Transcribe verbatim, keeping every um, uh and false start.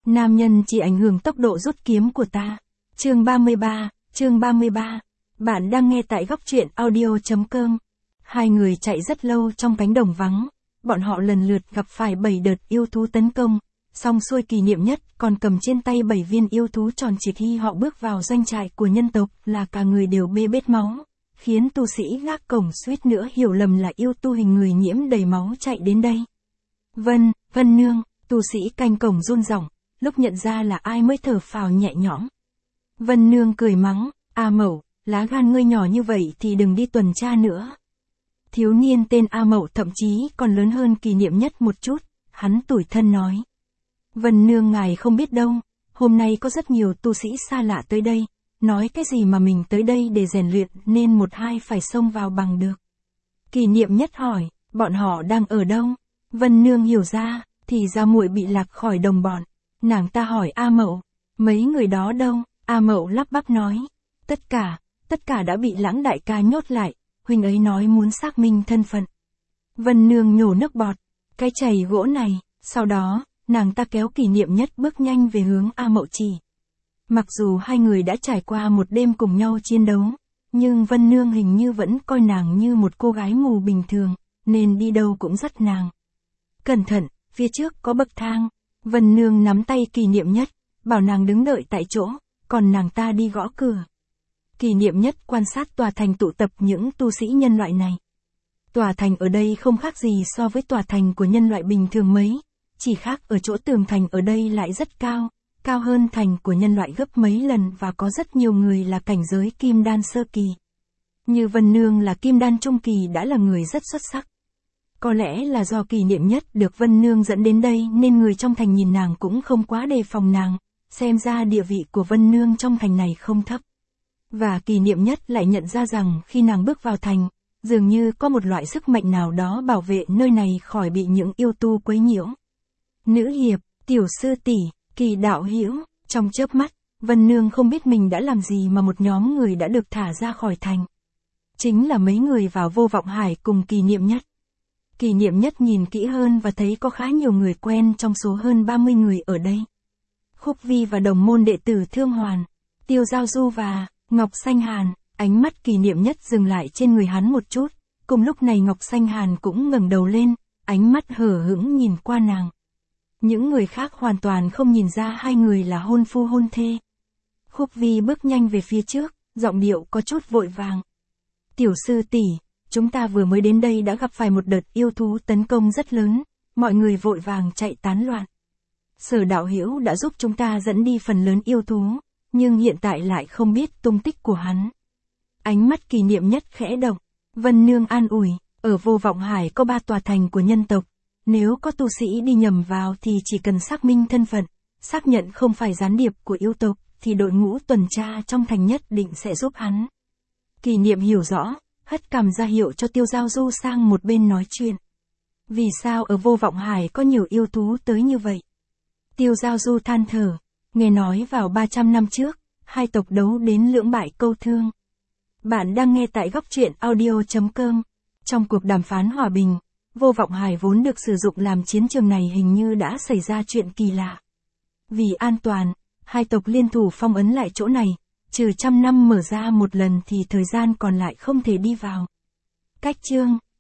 Nam nhân chỉ ảnh hưởng tốc độ rút kiếm của ta. Chương ba mươi ba, chương ba mươi ba. Bạn đang nghe tại góc truyện audio chấm com. Hai người chạy rất lâu trong cánh đồng vắng. Bọn họ lần lượt gặp phải bảy đợt yêu thú tấn công. Xong xuôi kỷ niệm nhất còn cầm trên tay bảy viên yêu thú tròn chỉ khi họ bước vào doanh trại của nhân tộc là cả người đều bê bết máu. Khiến tu sĩ gác cổng suýt nữa hiểu lầm là yêu tu hình người nhiễm đầy máu chạy đến đây. Vân, Vân Nương, tu sĩ canh cổng run rẩy, lúc nhận ra là ai mới thở phào nhẹ nhõm. Vân Nương cười mắng, A Mậu, lá gan ngươi nhỏ như vậy thì đừng đi tuần tra nữa. Thiếu niên tên A Mậu thậm chí còn lớn hơn kỷ niệm nhất một chút, hắn tủi thân nói. Vân Nương ngài không biết đâu, hôm nay có rất nhiều tu sĩ xa lạ tới đây, nói cái gì mà mình tới đây để rèn luyện nên một hai phải xông vào bằng được. Kỷ niệm nhất hỏi, bọn họ đang ở đâu? Vân Nương hiểu ra, thì ra muội bị lạc khỏi đồng bọn. Nàng ta hỏi A Mậu, mấy người đó đâu? A Mậu lắp bắp nói, tất cả, tất cả đã bị Lãng đại ca nhốt lại, huynh ấy nói muốn xác minh thân phận. Vân Nương nhổ nước bọt, cái chày gỗ này, sau đó, nàng ta kéo kỷ niệm nhất bước nhanh về hướng A Mậu chỉ. Mặc dù hai người đã trải qua một đêm cùng nhau chiến đấu, nhưng Vân Nương hình như vẫn coi nàng như một cô gái mù bình thường, nên đi đâu cũng dắt nàng. Cẩn thận, phía trước có bậc thang. Vân Nương nắm tay kỷ niệm nhất, bảo nàng đứng đợi tại chỗ, còn nàng ta đi gõ cửa. Kỷ niệm nhất quan sát tòa thành tụ tập những tu sĩ nhân loại này. Tòa thành ở đây không khác gì so với tòa thành của nhân loại bình thường mấy, chỉ khác ở chỗ tường thành ở đây lại rất cao, cao hơn thành của nhân loại gấp mấy lần và có rất nhiều người là cảnh giới kim đan sơ kỳ. Như Vân Nương là kim đan trung kỳ đã là người rất xuất sắc. Có lẽ là do kỷ niệm nhất được Vân Nương dẫn đến đây nên người trong thành nhìn nàng cũng không quá đề phòng nàng, xem ra địa vị của Vân Nương trong thành này không thấp. Và kỷ niệm nhất lại nhận ra rằng khi nàng bước vào thành, dường như có một loại sức mạnh nào đó bảo vệ nơi này khỏi bị những yêu tu quấy nhiễu. Nữ hiệp, tiểu sư tỷ, Kỳ đạo hữu, trong chớp mắt, Vân Nương không biết mình đã làm gì mà một nhóm người đã được thả ra khỏi thành. Chính là mấy người vào Vô Vọng Hải cùng kỷ niệm nhất. Kỷ niệm nhất nhìn kỹ hơn và thấy có khá nhiều người quen trong số hơn ba mươi người ở đây. Khúc Vi và đồng môn đệ tử Thương Hoàn, Tiêu Giao Du và Ngọc Xanh Hàn, ánh mắt kỷ niệm nhất dừng lại trên người hắn một chút, cùng lúc này Ngọc Xanh Hàn cũng ngẩng đầu lên, ánh mắt hờ hững nhìn qua nàng. Những người khác hoàn toàn không nhìn ra hai người là hôn phu hôn thê. Khúc Vi bước nhanh về phía trước, giọng điệu có chút vội vàng. Tiểu sư tỷ, chúng ta vừa mới đến đây đã gặp phải một đợt yêu thú tấn công rất lớn, mọi người vội vàng chạy tán loạn. Sở đạo hữu đã giúp chúng ta dẫn đi phần lớn yêu thú, nhưng hiện tại lại không biết tung tích của hắn. Ánh mắt kỷ niệm nhất khẽ động, Vân Nương an ủi, ở Vô Vọng Hải có ba tòa thành của nhân tộc, nếu có tu sĩ đi nhầm vào thì chỉ cần xác minh thân phận, xác nhận không phải gián điệp của yêu tộc, thì đội ngũ tuần tra trong thành nhất định sẽ giúp hắn. Kỷ niệm hiểu rõ, hất cằm ra hiệu cho Tiêu Giao Du sang một bên nói chuyện. Vì sao ở Vô Vọng Hải có nhiều yêu thú tới như vậy? Tiêu Giao Du than thở, nghe nói vào ba trăm năm trước, hai tộc đấu đến lưỡng bại câu thương. Bạn đang nghe tại góc truyện audio chấm com. Trong cuộc đàm phán hòa bình, Vô Vọng Hải vốn được sử dụng làm chiến trường này hình như đã xảy ra chuyện kỳ lạ. Vì an toàn, hai tộc liên thủ phong ấn lại chỗ này, trừ trăm năm mở ra một lần thì thời gian còn lại không thể đi vào. Cách chương